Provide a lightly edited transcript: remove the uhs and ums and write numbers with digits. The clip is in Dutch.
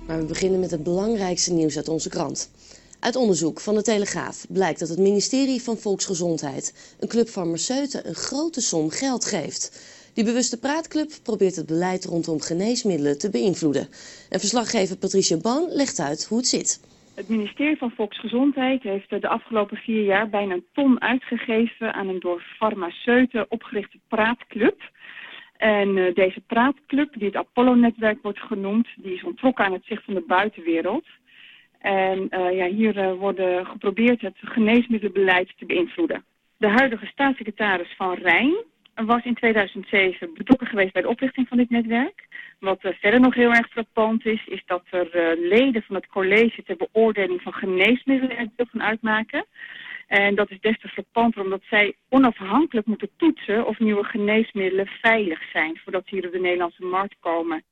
Maar we beginnen met het belangrijkste nieuws uit onze krant. Uit onderzoek van de Telegraaf blijkt dat het ministerie van Volksgezondheid een club farmaceuten een grote som geld geeft. Die bewuste praatclub probeert het beleid rondom geneesmiddelen te beïnvloeden. En verslaggever Patricia Boon legt uit hoe het zit. Het ministerie van Volksgezondheid heeft de afgelopen 4 jaar bijna een ton uitgegeven aan een door farmaceuten opgerichte praatclub. En deze praatclub, die het Apollo-netwerk wordt genoemd, die is onttrokken aan het zicht van de buitenwereld. En hier wordt geprobeerd het geneesmiddelenbeleid te beïnvloeden. De huidige staatssecretaris Van Rijn was in 2007 betrokken geweest bij de oprichting van dit netwerk. Wat verder nog heel erg frappant is dat er leden van het college ter beoordeling van geneesmiddelen er deel van uitmaken. En dat is des te frappanter omdat zij onafhankelijk moeten toetsen of nieuwe geneesmiddelen veilig zijn voordat ze hier op de Nederlandse markt komen.